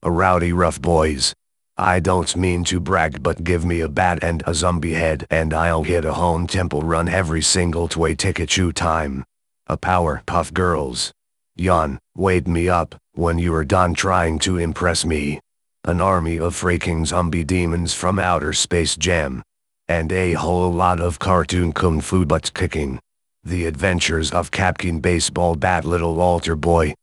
A rowdy rough boys. I don't mean to brag, but give me a bat and a zombie head and I'll hit a home temple run every single Toy Pikachu time. A Powerpuff Girls. Yawn, wake me up when you are done trying to impress me. An army of freaking zombie demons from outer space jam. And a whole lot of cartoon kung fu butt kicking. The Adventures of Captain Baseball Bat Little Altar Boy.